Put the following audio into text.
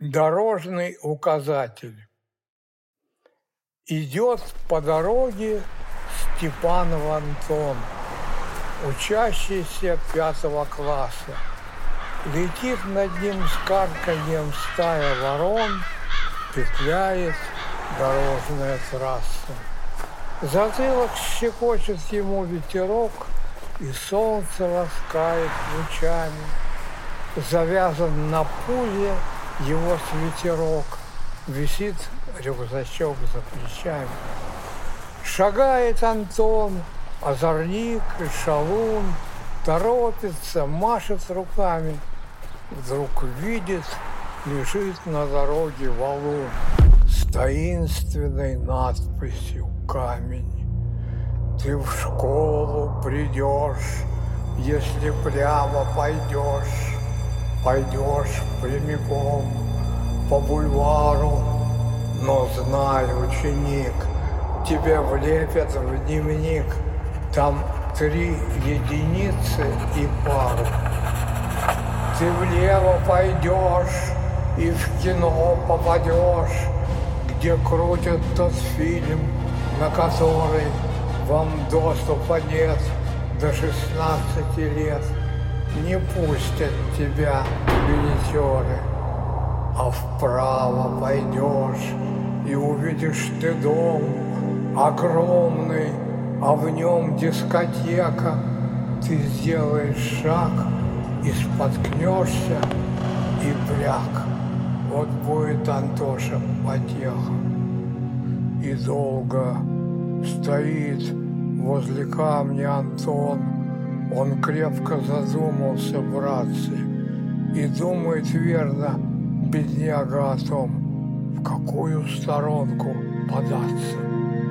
Дорожный указатель. Идет по дороге Степанов Антон, учащийся 5 класса. Летит над ним с карканьем стая ворон, петляет дорожная трасса. Затылок щекочет ему ветерок, и солнце ласкает лучами. Завязан на пузе его свитерок, висит рюкзачок за плечами. Шагает Антон, озорник и шалун, торопится, машет руками. Вдруг видит, лежит на дороге валун с таинственной надписью «Камень». Ты в школу придешь, если прямо пойдешь прямиком по бульвару. Но знай, ученик, тебе влепят в дневник, там 3 единицы и пару. Ты влево пойдешь и в кино попадешь, где крутят тот фильм, на который вам доступа нет до 16 лет. Не пустят тебя билетеры, а вправо пойдешь и увидишь ты дом огромный, а в нем дискотека. Ты сделаешь шаг и споткнешься, и бряк. Вот будет Антоша потеха. И долго стоит возле камня Антон. Он крепко задумался, братцы, и думает верно, бедняга, о том, в какую сторонку податься.